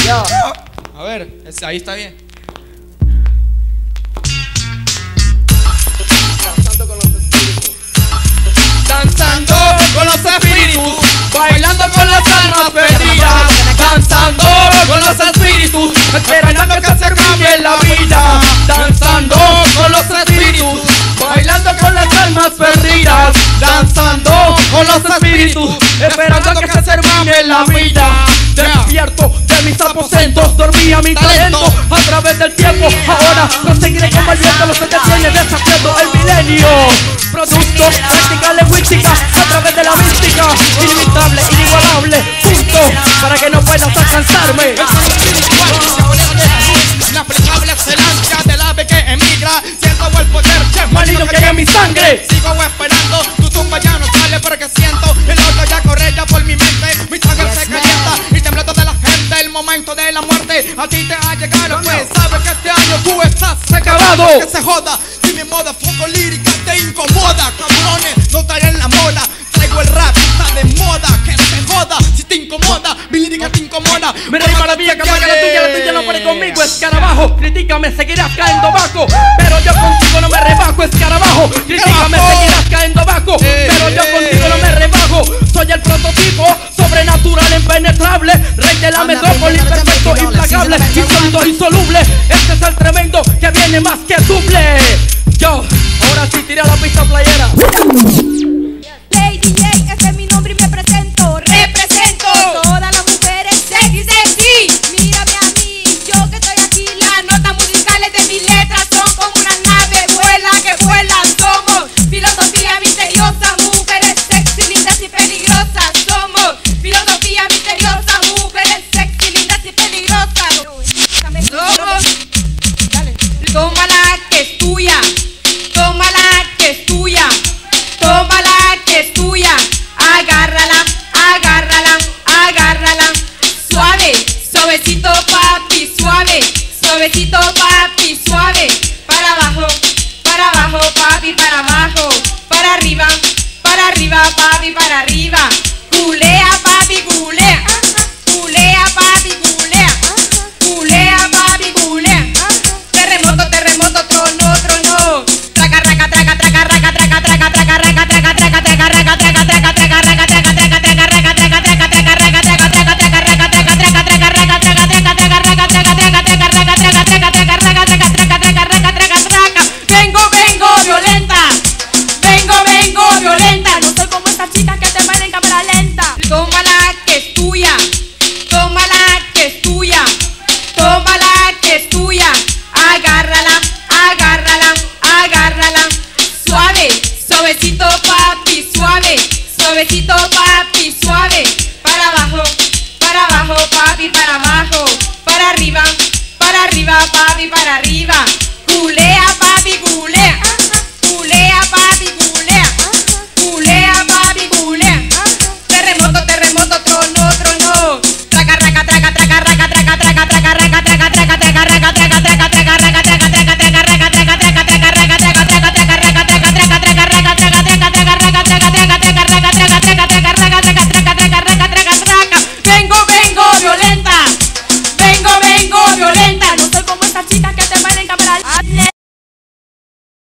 A ver, ahí está bien. Danzando con los espíritus, bailando con las almas perdidas. Danzando con los espíritus, esperando que se cambie la vida. Danzando con los espíritus, bailando con las almas perdidas. Danzando con los espíritus, esperando que se termine la vida. Despierto de mis aposentos, dormía mi talento a través del tiempo. Ahora conseguiré como el viento lo que te tiene desafiando el milenio. Producto, práctica lingüística a través de la mística, inimitable, inigualable, punto, para que no puedas alcanzarme. La aplicable excelencia del ave que emigra, siento el poder maligno que hay en mi sangre. Sigo esperando, tu tumba ya no sale porque siento el odio ya corre ya por mi mente. Mi sangre se calienta y tembla toda la gente. El momento de la muerte a ti te ha llegado, pues sabes que este año tú estás acabado. Que se joda, si mi moda foco lírica te incomoda, cabrones, no estaré en la moda. Traigo el rap, está de moda, que se joda. Si te incomoda, mi lírica te incomoda. Me rima la mía, que apaga la tuya no puede conmigo. Escarabajo, critícame, seguirás cayendo bajo, pero yo contigo no me rebajo. Escarabajo, critícame, seguirás cayendo bajo, pero yo contigo no me rebajo. Soy el prototipo, sobrenatural, impenetrable, rey de la metrópoli, perfecto, implacable, insólito, insoluble. Este es el tremendo que viene más que duple. Yo, ahora sí tiré a la pista playera. Lady J, ese es mi nombre y me presento. Represento todas las mujeres sexy, sexy. Mírame a mí, yo que estoy aquí. Las notas musicales de mis letras son como una nave, vuela que vuela. Somos filosofía misteriosa, mujeres sexy, lindas y peligrosas. Somos filosofía misteriosa, mujeres sexy, lindas y peligrosas. Somos, tómala que es tuya, tómala que es tuya, tómala que es tuya. Agárrala, agárrala, agárrala. Suave, suavecito papi, suave, suavecito papi, suave. Para abajo papi, para abajo. Para arriba papi, para arriba. Culea papi, culea. Culea papi, culea. Culea papi, culea. Terremoto, terremoto, trono, trono. Traca, raca, traca, traca, raca, traca, traca, traca, raca, traca, traca, traca, raca, traca, traca, traca, raca, traca, traca, traca, raca, traca, traca, traca, raca, traca, traca, traca, raca, traca, traca, traca, raca, traca, traca, traca, raca, traca, traca, traca, raca, traca, traca, traca, raca, traca, traca, traca, traca, traca, traca. Vengo, vengo violenta. Vengo, vengo violenta. No soy como esas chicas que te bailan en cámara lenta. Tómala que es tuya. Tómala que es tuya. Tómala que es tuya. Agárrala, agárrala, agárrala. Suave, suavecito papi, suave, suavecito papi, suave. Para abajo papi, para abajo. Para arriba papi, para arriba. Culea papi, culea.